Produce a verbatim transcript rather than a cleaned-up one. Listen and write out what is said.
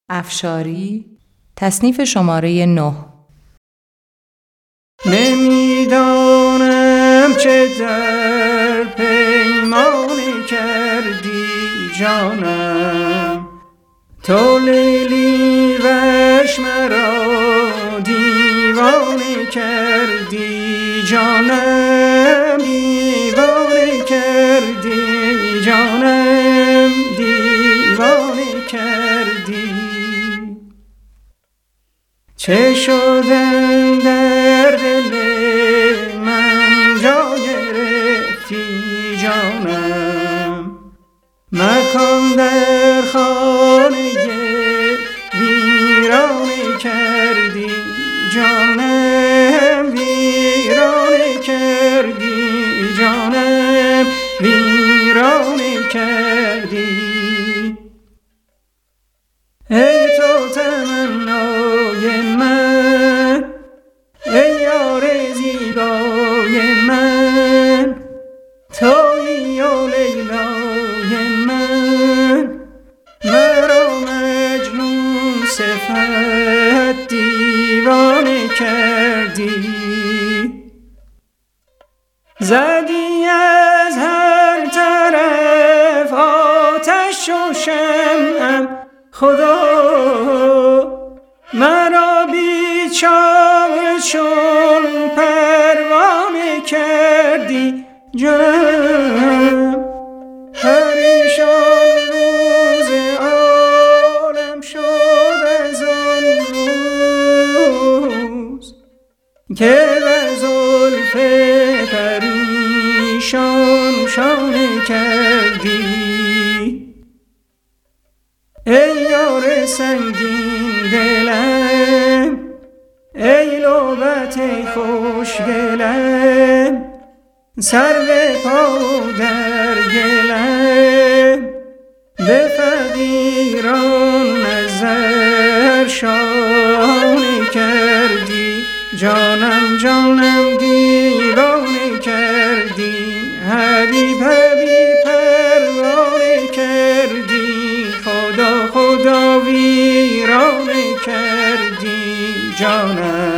افشاری تصنیف شماره نه. نمیدانم چه در پیمان کردی جانم، تو لیلی وش مرا دیوانه کردی جانم، دیوانه کردی جانم، دیوانه کردی. چه شدن در دل من جا گرفتی جانم، مکان در خانه ویرانه کردی جانم، ویرانه کردی جانم، ویرانه کردی. ای تو تمنای من، ای یار زیبای من، تویی و لیلای من، مرا مجنون صفت دیوانه کردی. زدی از هر طرف آتش و شمعم خدا، مرا بیچاره چون پروانه کردی جانم. پریشان روز عالم شد از آن روز که بر زلف پریشان شانه کردی. ای یار سنگین دلم، ای لعبت خوش دلم، سرو پا در گلم، به فقیران نظر شانه کردی جانم، جانم دیوانه کردی. حبیب حبیب پروانه کردی، خدا خدا ویرانه کردی جانم.